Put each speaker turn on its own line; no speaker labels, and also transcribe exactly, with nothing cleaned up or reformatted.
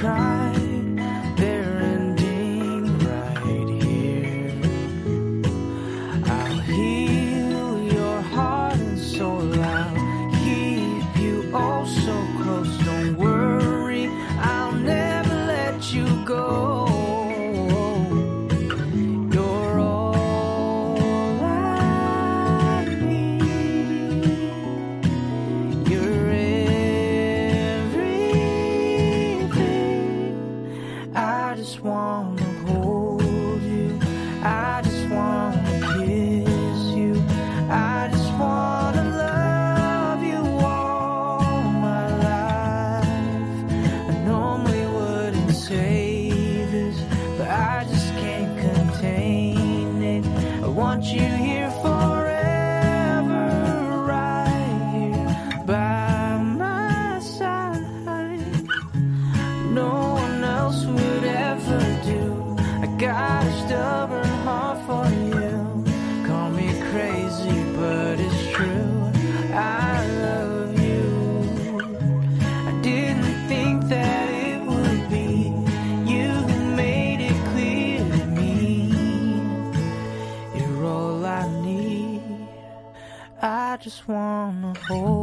cried, they're ending right here. I'll heal your heart and soul, I'll keep you oh so close. Don't worry, I'll never let you go. You're all I need. You're everything. I just wanna hold you. I just wanna kiss you. I just wanna love you all my life. I normally wouldn't say this, but I just can't contain it. I want you here forever, right here by my side. No one else would ever do. I got a stubborn heart for you. Call me crazy, but it's true. I love you. I didn't think that it would be you who made it clear to me. You're all I need. I just wanna hold